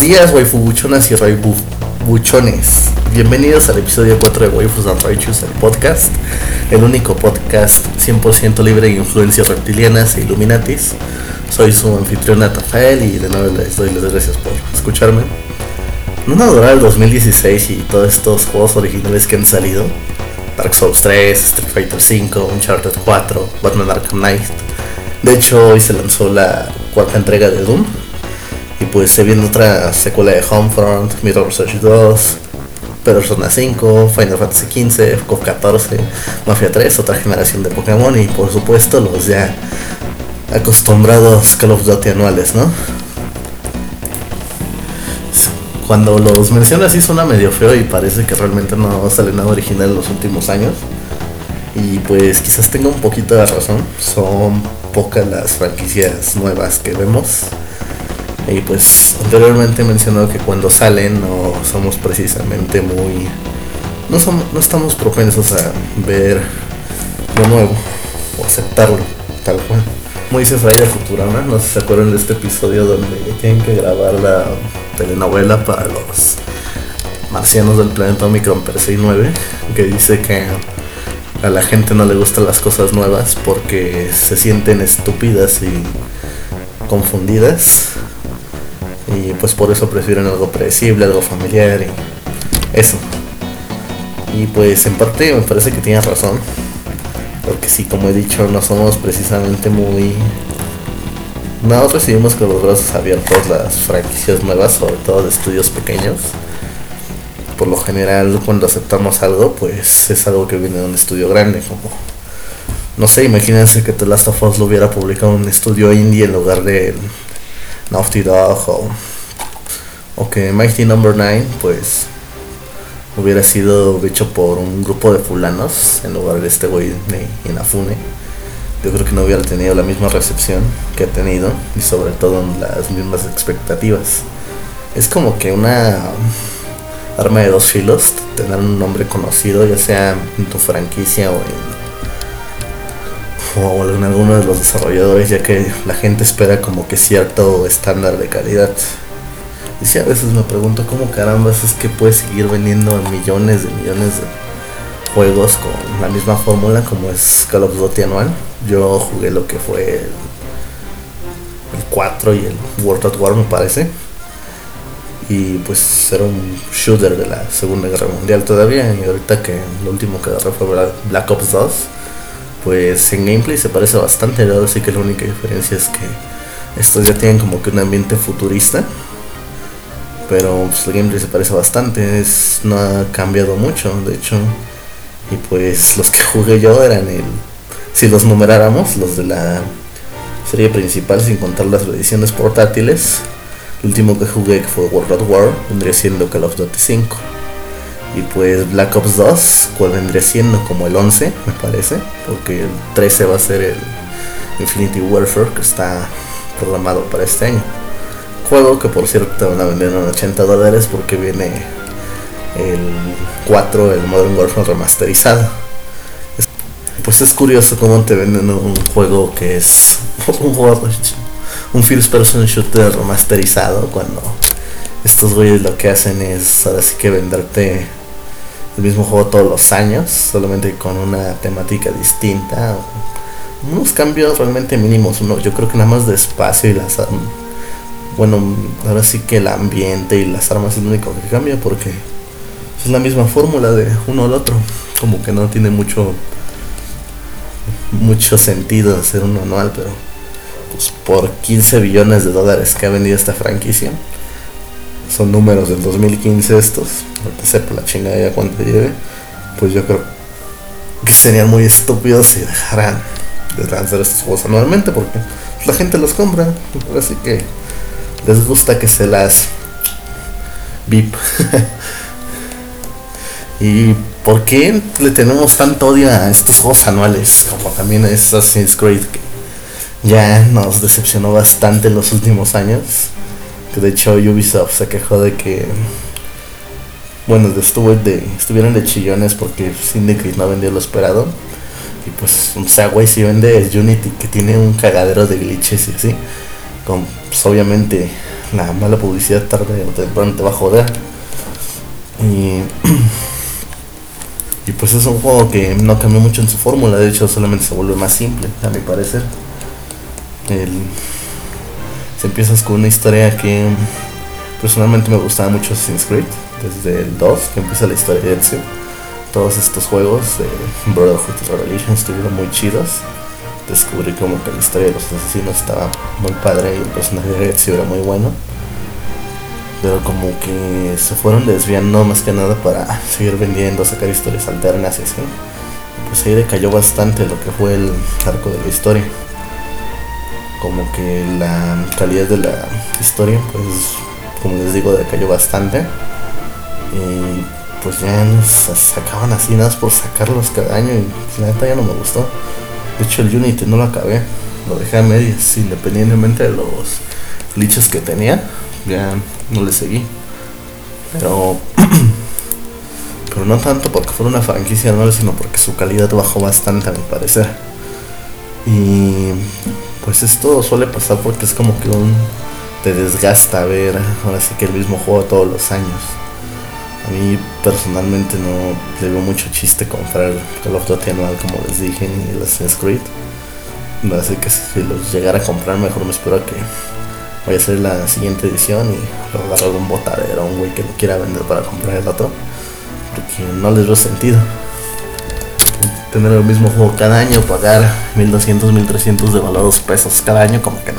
días, waifubuchonas y raibuchones. Bienvenidos al episodio 4 de Waifus and Raichus, el podcast. El único podcast 100% libre de influencias reptilianas e illuminatis. Soy su anfitrión Rafael y de nuevo les doy las gracias por escucharme. No me durará el 2016 y todos estos juegos originales que han salido. Dark Souls 3, Street Fighter 5, Uncharted 4, Batman Arkham Knight. De hecho, hoy se lanzó la cuarta entrega de Doom. Y pues se viene otra secuela de Homefront, Mirror's Edge 2, Persona 5, Final Fantasy 15, KOF 14, Mafia 3, otra generación de Pokémon y por supuesto los ya acostumbrados Call of Duty anuales, ¿no? Cuando los mencionas sí suena medio feo y parece que realmente no sale nada original en los últimos años. Y pues quizás tenga un poquito de razón, son pocas las franquicias nuevas que vemos. Y pues anteriormente he mencionado que cuando salen no somos precisamente muy... No estamos propensos a ver lo nuevo o aceptarlo tal cual. Como dice Friday Futurama, no sé si se acuerdan de este episodio donde tienen que grabar la telenovela para los marcianos del planeta Omicron Persei 9, que dice que a la gente no le gustan las cosas nuevas porque se sienten estúpidas y confundidas. Y pues por eso prefieren algo predecible, algo familiar y eso. Y pues en parte me parece que tienes razón. Porque sí, como he dicho, no somos precisamente muy... No recibimos con los brazos abiertos las franquicias nuevas, sobre todo de estudios pequeños. Por lo general, cuando aceptamos algo, pues es algo que viene de un estudio grande, como... No sé, imagínense que The Last of Us lo hubiera publicado un estudio indie en lugar de Naughty Dog o que Mighty Number 9 pues hubiera sido hecho por un grupo de fulanos en lugar de este güey de Inafune. Yo creo que no hubiera tenido la misma recepción que ha tenido y sobre todo las mismas expectativas. Es como que una arma de dos filos, tener un nombre conocido ya sea en tu franquicia o en alguno de los desarrolladores, ya que la gente espera como que cierto estándar de calidad. Y sí, a veces me pregunto cómo carambas es que puedes seguir vendiendo millones de juegos con la misma fórmula como es Call of Duty anual. Yo jugué lo que fue el 4 y el World at War, me parece, y pues era un shooter de la Segunda Guerra Mundial todavía, y ahorita que lo último que agarré fue Black Ops 2, pues en gameplay se parece bastante, así que la única diferencia es que estos ya tienen como que un ambiente futurista, pero pues el gameplay se parece bastante, no ha cambiado mucho, de hecho. Y pues los que jugué yo eran si los numeráramos, los de la serie principal sin contar las ediciones portátiles. El último que jugué, que fue World at War, vendría siendo Call of Duty 5. Y pues Black Ops 2, cual vendría siendo como el 11, me parece, porque el 13 va a ser el Infinity Warfare, que está programado para este año. Juego que por cierto te van a vender en $80 porque viene el 4, el Modern Warfare remasterizado. Pues es curioso cómo te venden un juego que es un first person shooter remasterizado, cuando estos güeyes lo que hacen es ahora sí que venderte el mismo juego todos los años, solamente con una temática distinta, unos cambios realmente mínimos. Yo creo que nada más de espacio y las armas, bueno, ahora sí que el ambiente y las armas es lo único que cambia, porque es la misma fórmula de uno al otro, como que no tiene mucho sentido hacer uno anual, pero pues por $15 billones que ha vendido esta franquicia, son números del 2015 estos, no te sepa la chingada ya cuánto lleve, pues yo creo que serían muy estúpidos si dejaran de lanzar estos juegos anualmente, porque la gente los compra, así que les gusta que se las VIP. ¿Y por qué le tenemos tanto odio a estos juegos anuales? Como también a Assassin's Creed, que ya nos decepcionó bastante en los últimos años. Que de hecho Ubisoft se quejó de que, bueno, estuvieron de chillones porque Syndicate no vendió lo esperado. Y pues, o sea, güey, si vende el Unity, que tiene un cagadero de glitches y así, Pues obviamente la mala publicidad tarde o temprano te va a joder. Y, y pues es un juego que no cambió mucho en su fórmula, de hecho solamente se vuelve más simple, a mi parecer. Se empiezas con una historia que personalmente me gustaba mucho Assassin's Creed, desde el 2, que empieza la historia de Ezio. Todos estos juegos de Brotherhood y Revelation estuvieron muy chidos. Descubrí como que la historia de los asesinos estaba muy padre y el personaje de Ezio era muy bueno. Pero como que se fueron desviando más que nada para seguir vendiendo, sacar historias alternas y así. Pues ahí decayó bastante lo que fue el arco de la historia. Como que la calidad de la historia, pues como les digo, decayó bastante. Y pues ya nos sacaban así nada más por sacarlos cada año y pues, la neta ya no me gustó. De hecho el Unity no lo acabé, lo dejé a medias, independientemente de los glitches que tenía, ya no le seguí. Pero no tanto porque fuera una franquicia nueva, sino porque su calidad bajó bastante a mi parecer. Y pues esto suele pasar porque es como que te desgasta ver ahora sí que el mismo juego todos los años. A mí personalmente no le veo mucho chiste comprar Call of Duty anual, como les dije, ni el Assassin's Creed. Así que si los llegara a comprar, mejor me espero a que vaya a ser la siguiente edición y luego agarrar un botadero a un güey que lo quiera vender para comprar el otro, porque no les veo sentido tener el mismo juego cada año, pagar 1200, 1300 devaluados pesos cada año, como que no.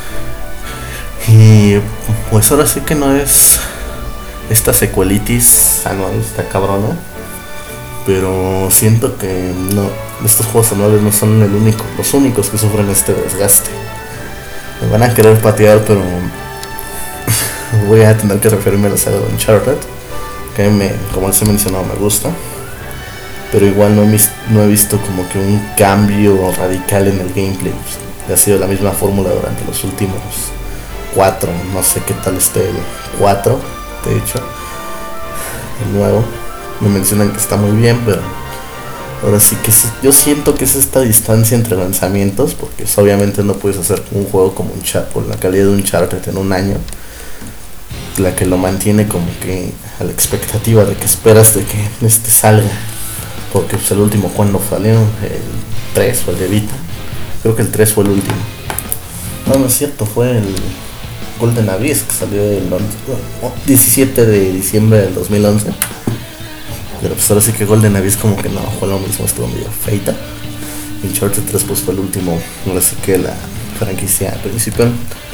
Y pues ahora sí que no es esta secuelitis anual, está cabrona, pero siento que no, estos juegos anuales no son los únicos que sufren este desgaste. Me van a querer patear, pero voy a tener que referirme a la saga de Uncharted, que como les he mencionado, me gusta, pero igual no he visto como que un cambio radical en el gameplay. Ha sido la misma fórmula durante los últimos 4, no sé qué tal esté el 4, de hecho el nuevo me mencionan que está muy bien, pero ahora sí que yo siento que es esta distancia entre lanzamientos, porque obviamente no puedes hacer un juego como con la calidad de un Uncharted en un año, la que lo mantiene como que a la expectativa de que esperas de que este salga, porque pues el último, cuando salió el 3 o el de Vita, creo que el 3 fue el último, no es cierto, fue el Golden Abyss, que salió el 17 de diciembre del 2011. Pero pues ahora sí que Golden Abyss como que no fue lo mismo, estuvo medio feita. Uncharted 3 pues fue el último, ahora sí que la franquicia principal.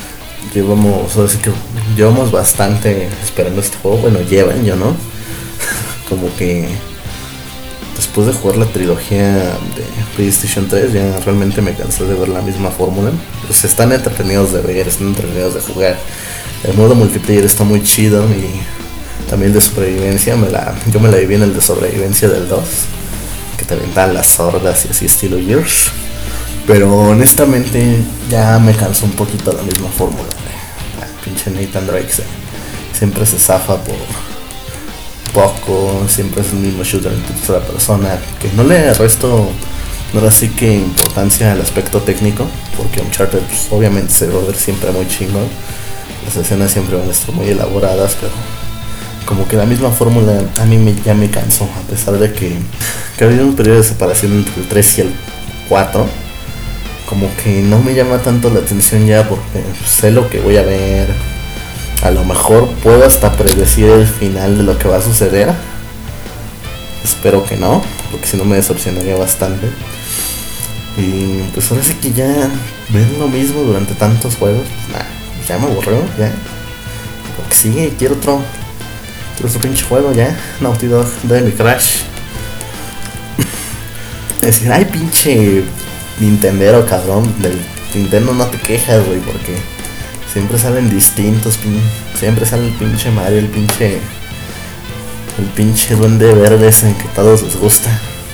Llevamos bastante esperando este juego, bueno llevan, yo no. Como que después de jugar la trilogía de PlayStation 3 ya realmente me cansé de ver la misma fórmula. Pues están entretenidos de ver, están entretenidos de jugar. El modo multiplayer está muy chido y también de supervivencia. Yo me la viví en el de sobrevivencia del 2, que te aventan las hordas y así estilo Gears. Pero honestamente ya me cansó un poquito la misma fórmula. Pinche Nathan Drake siempre se zafa por poco, siempre es el mismo shooter en tercera persona, que no le resto ahora sí que importancia al aspecto técnico, porque Uncharted pues, obviamente se va a ver siempre muy chingón, las escenas siempre van a estar muy elaboradas, pero como que la misma fórmula a mí ya me cansó, a pesar de que ha habido un periodo de separación entre el 3 y el 4, como que no me llama tanto la atención ya, porque sé lo que voy a ver. A lo mejor puedo hasta predecir el final de lo que va a suceder. Espero que no, porque si no me decepcionaría bastante. Y pues ahora sí que ya ver lo mismo durante tantos juegos, ya me aburrió, ya. Porque sí, quiero otro pinche juego ya. Naughty Dog, de mi Crash. Es decir, ay pinche Nintendero cabrón, del Nintendo no te quejas, güey, porque siempre salen distintos, siempre sale el pinche Mario, el pinche duende verde ese que a todos les gusta.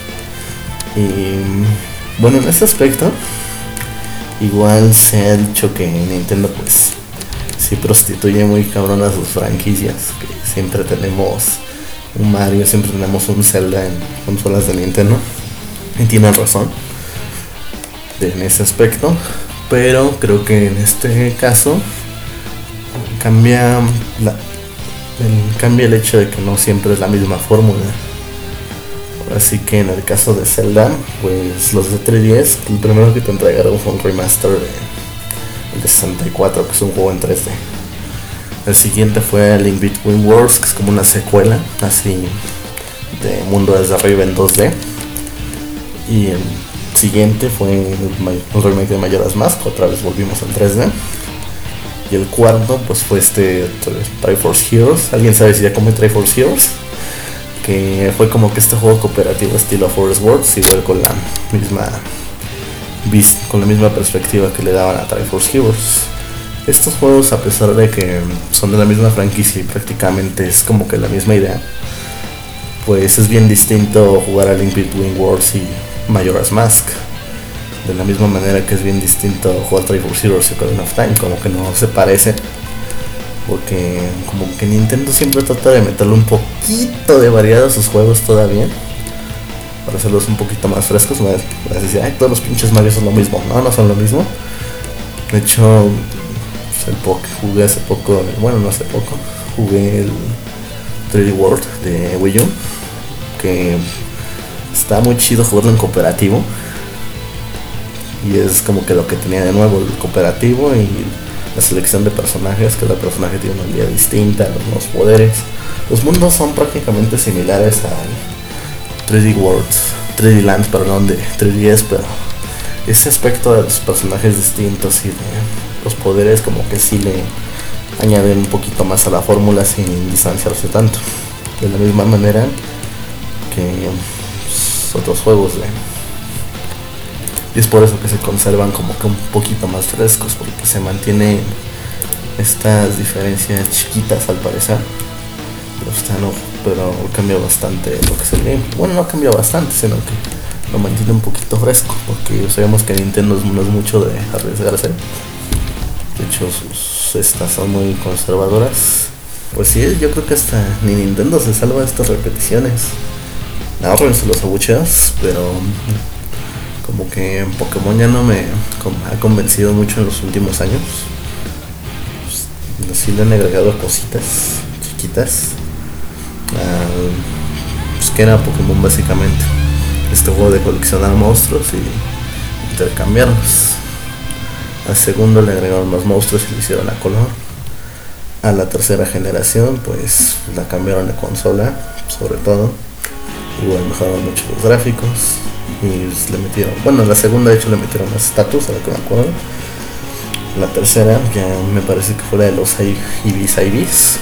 Y bueno, en ese aspecto igual se ha dicho que Nintendo pues sí prostituye muy cabrón a sus franquicias, que siempre tenemos un Mario, siempre tenemos un Zelda en consolas de Nintendo, y tienen razón en ese aspecto. pero creo que en este caso cambia cambia el hecho de que no siempre es la misma fórmula. Así que en el caso de Zelda, pues los de 3DS, el primero que te entregaron fue un remaster de 64, que es un juego en 3D. El siguiente fue Link Between Worlds, que es como una secuela así de mundo desde arriba en 2D. Y el siguiente fue un remake de Majora's Mask, otra vez volvimos al 3D. Y el cuarto pues fue Triforce Heroes. ¿Alguien sabe si ya come Triforce Heroes? Que fue como que este juego cooperativo estilo Forest Wars, igual con la misma perspectiva que le daban a Triforce Heroes. Estos juegos, a pesar de que son de la misma franquicia y prácticamente es como que la misma idea, pues es bien distinto jugar a Link Between Worlds y Majora's Mask. De la misma manera que es bien distinto jugar Triforce Heroes y Ocarina of Time, como que no se parece. Porque como que Nintendo siempre trata de meterle un poquito de variedad a sus juegos todavía, para hacerlos un poquito más frescos. Me decía, ay, todos los pinches Mario son lo mismo. No, no son lo mismo. De hecho, jugué hace poco, bueno, no hace poco, jugué el 3D World de Wii U, que está muy chido jugarlo en cooperativo. Y es como que lo que tenía de nuevo, el cooperativo y la selección de personajes, que cada personaje tiene una habilidad distinta, los nuevos poderes. Los mundos son prácticamente similares al 3D Worlds, 3D Lands, perdón, de 3DS, pero ese aspecto de los personajes distintos y de los poderes como que sí le añaden un poquito más a la fórmula sin distanciarse tanto. De la misma manera que otros juegos y es por eso que se conservan como que un poquito más frescos, porque se mantienen estas diferencias chiquitas al parecer. Pero cambia bastante lo que es el game. Bueno, no cambia bastante, sino que lo mantiene un poquito fresco, porque sabemos que Nintendo no es mucho de arriesgarse. De hecho, sus estas son muy conservadoras. Pues sí, yo creo que hasta ni Nintendo se salva de estas repeticiones. Ahorrense los abucheos, pero como que Pokémon ya no me ha convencido mucho en los últimos años. Pues, sí le han agregado cositas chiquitas. Pues que era Pokémon básicamente. Este juego de coleccionar monstruos y intercambiarlos. Al segundo le agregaron más monstruos y le hicieron a color. A la tercera generación pues la cambiaron de consola, sobre todo. Igual mejoraron mucho los gráficos. Y le metieron, bueno, en la segunda de hecho le metieron más estatus, a lo que me acuerdo. La tercera ya me parece que fue la de los IVs.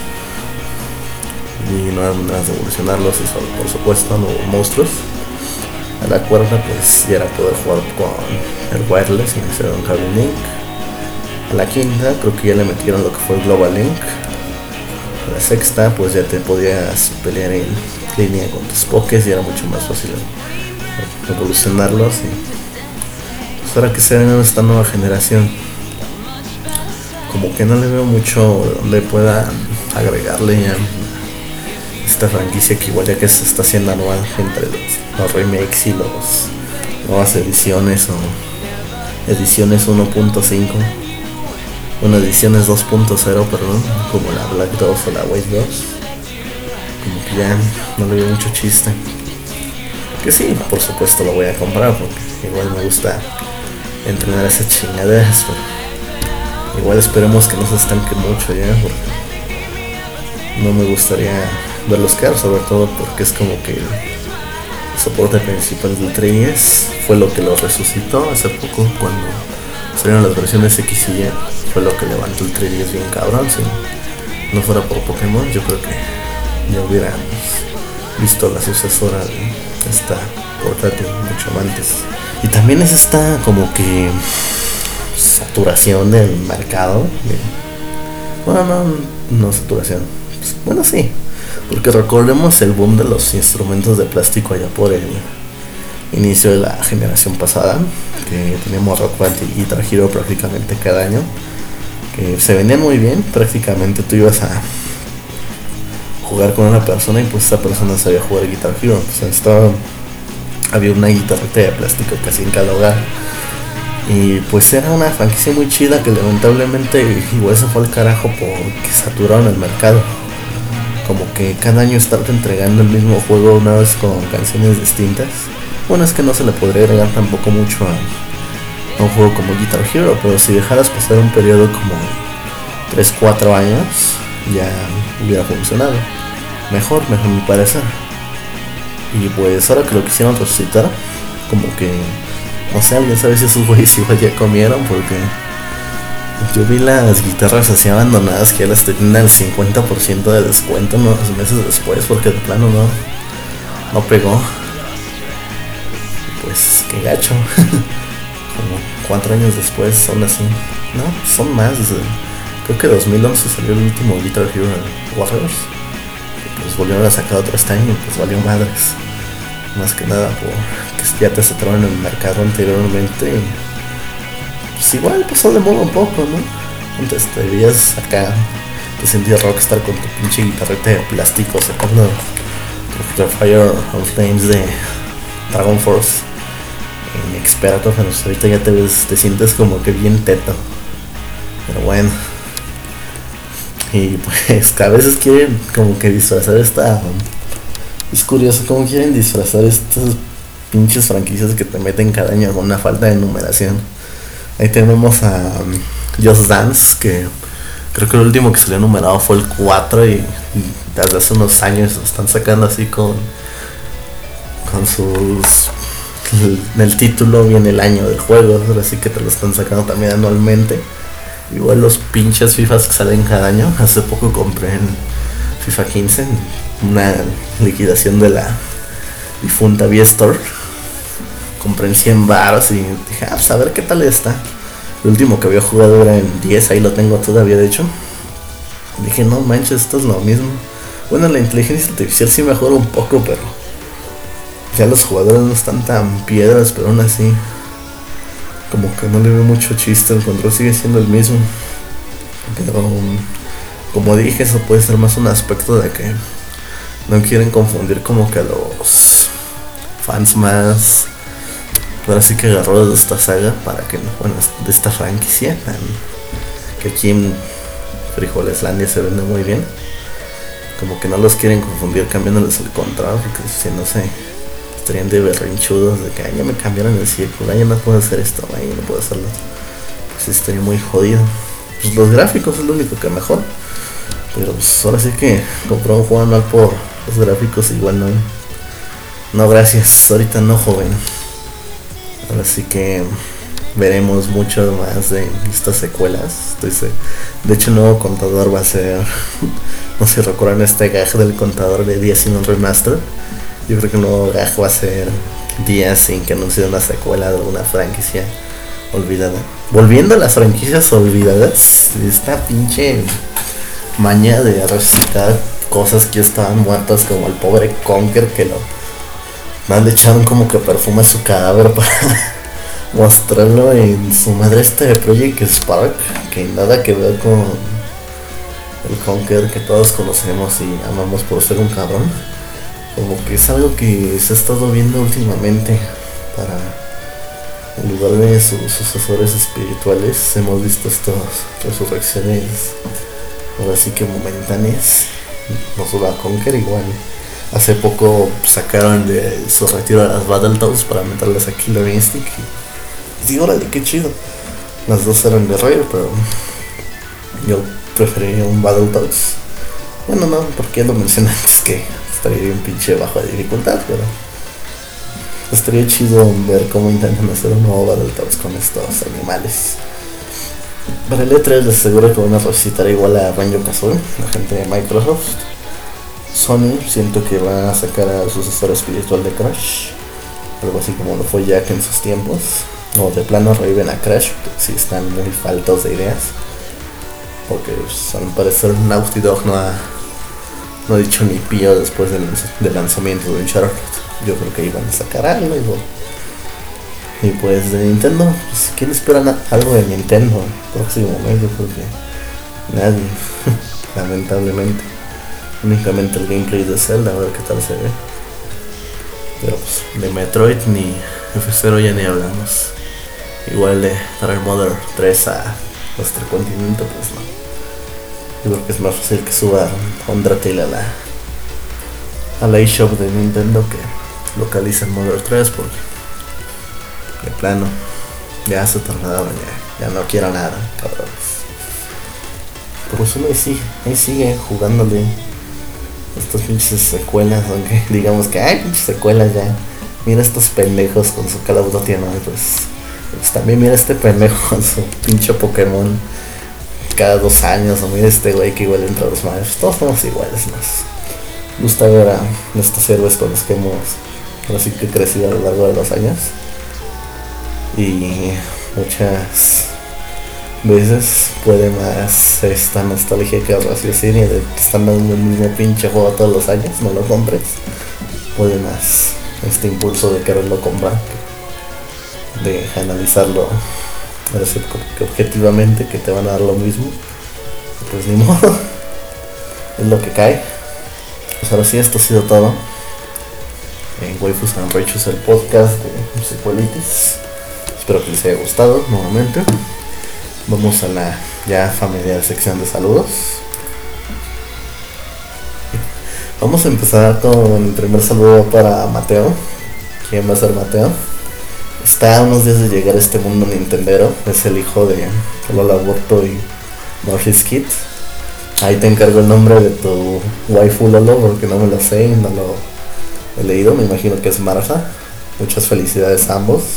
Y nuevas maneras de evolucionarlos y son, por supuesto, nuevos monstruos. A la cuarta pues ya era poder jugar con el wireless y me hicieron Cable Link. A la quinta creo que ya le metieron lo que fue el Global Link. A la sexta pues ya te podías pelear en línea con tus pokés y era mucho más fácil evolucionarlos. Y pues ahora que se ven en esta nueva generación, como que no le veo mucho donde pueda agregarle ya esta franquicia, que igual ya que se está haciendo anual entre los remakes y las nuevas ediciones o ediciones 1.5, bueno, ediciones 2.0, perdón, como la Black 2 o la White 2, como que ya no le veo mucho chiste. Que sí, por supuesto lo voy a comprar porque igual me gusta entrenar esas chingaderas, pero igual esperemos que no se estanque mucho ya, porque no me gustaría verlos caer, sobre todo porque es como que el soporte principal del 3DS fue lo que lo resucitó hace poco cuando salieron las versiones X y Y, fue lo que levantó el 3DS bien cabrón. Si no fuera por Pokémon, yo creo que ya hubiéramos visto la sucesora de esta portátil mucho antes. Y también es esta como que saturación del mercado. Bueno, no saturación. Pues, bueno, sí. Porque recordemos el boom de los instrumentos de plástico allá por el inicio de la generación pasada, que teníamos Rock Band y Guitar Hero prácticamente cada año, que se vendían muy bien. Prácticamente tú ibas a jugar con una persona y pues esa persona sabía jugar Guitar Hero. Había una guitarrita de plástico casi en cada hogar. Y pues era una franquicia muy chida que lamentablemente igual se fue al carajo porque saturaron el mercado. Como que cada año estarte entregando el mismo juego una vez con canciones distintas. Bueno, es que no se le podría agregar tampoco mucho a un juego como Guitar Hero, pero si dejaras pasar un periodo como 3-4 años, ya hubiera funcionado. Mejor a mi parecer. Y pues ahora que lo quisieron resucitar, como que, no sé, alguien sabe si esos güeyes igual ya comieron, porque yo vi las guitarras así abandonadas que ya las tenían al 50% de descuento unos meses después, porque de plano no pegó. Pues qué gacho. Como 4 años después son así. No, son más. Creo que 2011 salió el último Guitar Hero Warriors. Pues volvieron a sacar otro este año, pues valió madres. Más que nada porque ya te saturaron en el mercado anteriormente. Pues igual pasó de moda un poco, ¿no? Antes te veías acá, te sentías rockstar con tu pinche guitarreta de plástico sacando The Fire of Flames de Dragon Force en experto, pero ahorita ya te sientes como que bien teto. Pero bueno. Y pues que a veces quieren como que disfrazar esta... Es curioso cómo quieren disfrazar estas pinches franquicias que te meten cada año con una falta de numeración. Ahí tenemos a Just Dance, que creo que el último que salió numerado fue el 4 y desde hace unos años lo están sacando así con sus... En el título viene el año del juego, así que te lo están sacando también anualmente. Igual los pinches FIFAs que salen cada año. Hace poco compré en FIFA 15 una liquidación de la difunta V-Store. Compré en 100 baros y dije, pues a ver qué tal está. El último que había jugado era en 10, ahí lo tengo todavía de hecho. Dije, no manches, esto es lo mismo. Bueno, la inteligencia artificial sí mejora un poco, pero ya los jugadores no están tan piedras, pero aún así como que no le veo mucho chiste, el control sigue siendo el mismo. Pero como dije, eso puede ser más un aspecto de que no quieren confundir como que a los fans más, ahora sí que agarrados de esta saga, para que, bueno, de esta franquicia, que aquí en Frijoleslandia se vende muy bien. Como que no los quieren confundir cambiándoles el control, porque si no sé, estarían de berrinchudos de que ya me cambiaron el círculo, ya no puedo hacer esto, ya no puedo hacerlo. Pues estaría muy jodido. Pues los gráficos es lo único que mejor, pero pues ahora sí que comprar un juego anual por los gráficos igual no gracias, ahorita no, joven. Ahora sí que veremos mucho más de estas secuelas. De hecho el nuevo contador va a ser no sé si recuerdan este gag del contador de días sin un remaster. Yo creo que el nuevo gag va a ser días sin que anuncie una secuela de alguna franquicia olvidada. Volviendo a las franquicias olvidadas, esta pinche maña de resucitar cosas que estaban muertas, como el pobre Conker, que le echaron como que perfume a su cadáver para mostrarlo en su madre de Project Spark, que nada que ver con el Conker que todos conocemos y amamos por ser un cabrón. Como que es algo que se ha estado viendo últimamente. Para, en lugar de sus sucesores espirituales, hemos visto estas resurrecciones ahora sí que momentáneas. No solo a Conker, igual hace poco sacaron de su retiro a las Battletoads para meterlas a Killer Instinct y digo, órale, qué chido. Las dos eran de Rare, pero yo preferiría un Battletoads. Bueno, no, porque ya lo mencioné antes que estaría bien pinche bajo de dificultad, pero estaría chido ver cómo intentan hacer un nuevo Battletoads con estos animales. Para el E3 les aseguro que van a resucitar igual a Banjo-Kazooie, la gente de Microsoft. Sony siento que va a sacar al sucesor espiritual de Crash, algo así como lo fue Jack en sus tiempos, o de plano reviven a Crash, porque sí están muy faltos de ideas, porque pues, al parecer Naughty Dog no ha dicho ni pío después del lanzamiento de Uncharted. Yo creo que iban a sacar algo y pues de Nintendo, pues ¿quién espera algo de Nintendo el próximo mes? Yo creo que nadie lamentablemente, únicamente el gameplay de Zelda, a ver qué tal se ve, pero pues de Metroid ni F0 ya ni hablamos. igual de traer Mother 3 a nuestro continente, pues no. Yo creo que es más fácil que suba Undertale a la eShop de Nintendo que localicen Mother 3, porque de plano ya se tardaron, ya no quiero nada, cabrones. Por eso ahí sigue jugándole estas pinches secuelas, aunque digamos que hay pinches secuelas ya. Mira estos pendejos con su Call of Duty, ¿no? Pues también mira este pendejo con su pinche Pokémon cada 2 años, o mira este güey que igual entra a los madres. Todos somos iguales, nos gusta ver a estos héroes con los que hemos así que crecido a lo largo de los años. Y muchas veces puede más esta nostalgia que raciocinio de que están dando el mismo pinche juego todos los años, no lo compres. Puede más este impulso de quererlo comprar, de analizarlo objetivamente, que te van a dar lo mismo. Pues ni modo, es lo que cae. Pues ahora sí, esto ha sido todo en Waifus and Rachus, el podcast de Sequelitis. Espero que les haya gustado nuevamente. Vamos a la ya familiar sección de saludos. Vamos a empezar con el primer saludo para Mateo. ¿Quién va a ser Mateo? Está a unos días de llegar a este mundo nintendero. Es el hijo de Lola Aborto y Norris Kid. Ahí te encargo el nombre de tu waifu, Lolo, porque no me lo sé y no lo he leído. Me imagino que es Marfa. Muchas felicidades a ambos.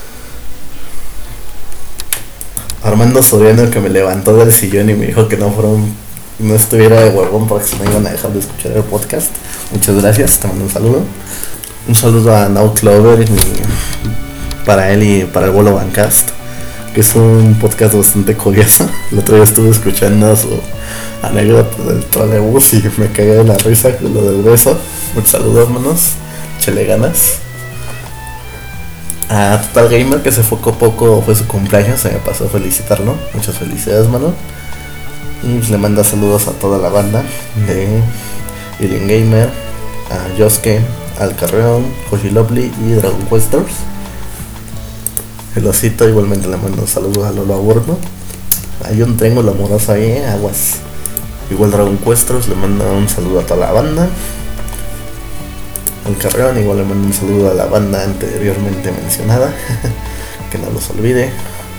Armando Soriano, que me levantó del sillón y me dijo que no estuviera de huevón porque se me iban a dejar de escuchar el podcast. Muchas gracias, te mando un saludo. Un saludo a Now Clover para él y para el Bolo Bancast, que es un podcast bastante curioso. El otro día estuve escuchando su anécdota del trolebús y me cagué de la risa con lo del beso. Un saludo, hermanos, échale ganas. A Total Gamer, que se fue poco, fue su cumpleaños, se me pasó a felicitarlo. Muchas felicidades, mano. Y pues le manda saludos a toda la banda de Alien Gamer, a Yosuke, al Carreón, Hoshi Lovely y Dragon Questers. El osito igualmente le manda un saludo a Lolo Aborto. Hay un triángulo amoroso ahí, aguas. Igual Dragon Questers le manda un saludo a toda la banda. Al Carreón igual le mando un saludo a la banda anteriormente mencionada. Que no los olvide.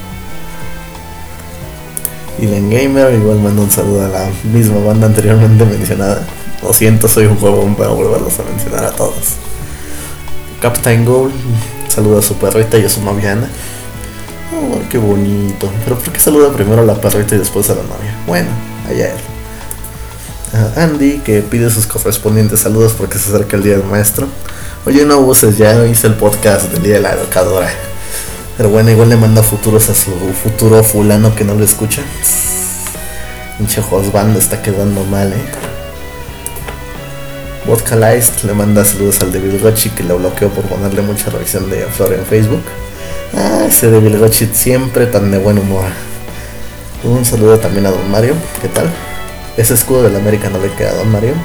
Y Len Gamer igual mando un saludo a la misma banda anteriormente mencionada. Lo siento, soy un huevón para volverlos a mencionar a todos. Captain Gold, saluda a su perrita y a su novia Ana. Oh, qué bonito. Pero ¿por qué saluda primero a la perrita y después a la novia? Bueno, allá él. Andy, que pide sus correspondientes saludos porque se acerca el día del maestro. Oye, no abuses, ya hice el podcast del día de la educadora. Pero bueno, igual le manda futuros a su futuro fulano que no lo escucha. Pinche Josbando está quedando mal, Vodka Lice le manda saludos al Devil Gochi, que lo bloqueó por ponerle mucha reacción de Flor en Facebook. Ese Devil Gochi siempre tan de buen humor. Un saludo también a Don Mario, ¿qué tal? Ese escudo del América no le queda a Don Mario.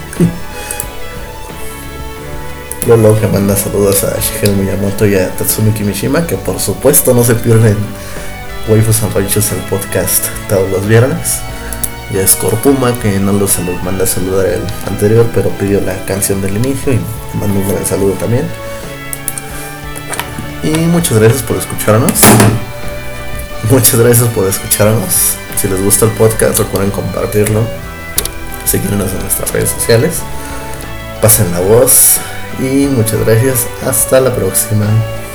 Lolo, que manda saludos a Shigeru Miyamoto y a Tatsumi Kimishima, que por supuesto no se pierden Waifus and Rachus, el podcast todos los viernes. Y a Scorpuma, que no los manda a saludar el anterior, pero pidió la canción del inicio y manda un gran saludo también. Y muchas gracias por escucharnos. Si les gusta el podcast, recuerden compartirlo, seguirnos en nuestras redes sociales, pasen la voz y muchas gracias. Hasta la próxima.